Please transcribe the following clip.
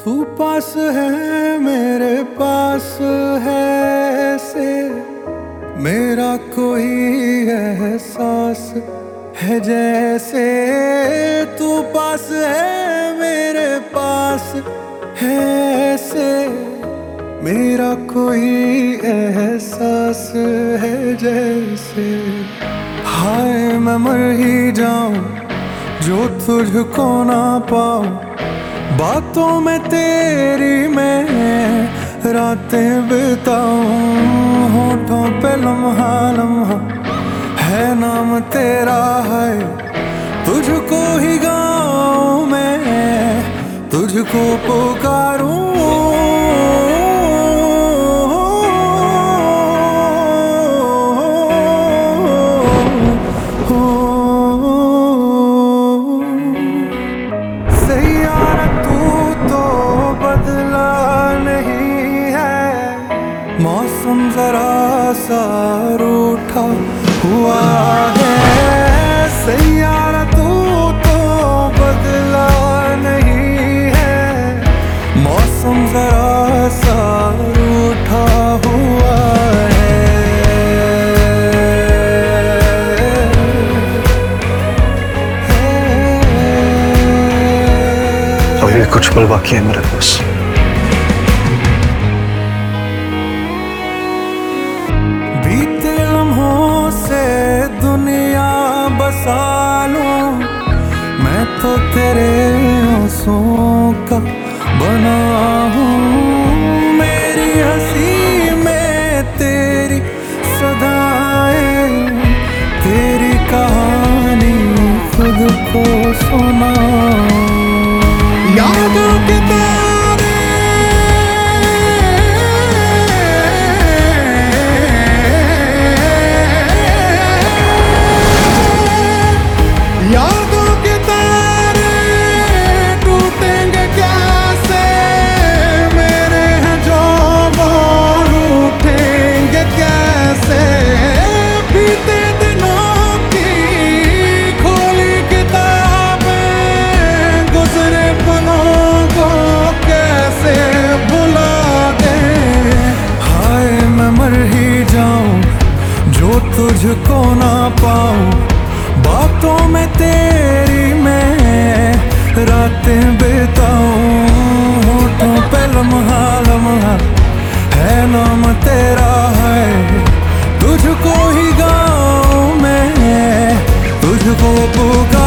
तू पास है मेरे पास है से मेरा कोई एहसास है जैसे तू पास है मेरे पास है से मेरा कोई एहसास है जैसे। हाय मैं मर ही जाऊं जो तुझको ना पाऊं, बातों में तेरी मैं रातें बिताऊं, होठों पे लम्हा लम्हा है नाम तेरा है, तुझको ही गाऊं मैं तुझको पुकारूं। मौसम जरा सा रूठा हुआ है, सैयारा तू तो बदला नहीं है, मौसम जरा सा रूठा हुआ है। और ये कुछ पल बाकी है मेरे पास। बीते लम्हों से दुनिया बसा लूं, मैं तो तेरे आंसुओं का बना हूँ, मेरी हंसी में तेरी सदाएं, तेरी कहानी खुद को सुनाऊं। यादों के तुझको ना पाऊं, बातों में तेरी मैं रातें बिताऊं, होठों पे लम्हा लम्हा है नाम तेरा है, तुझको ही गाऊं मैं तुझको पुकारूं।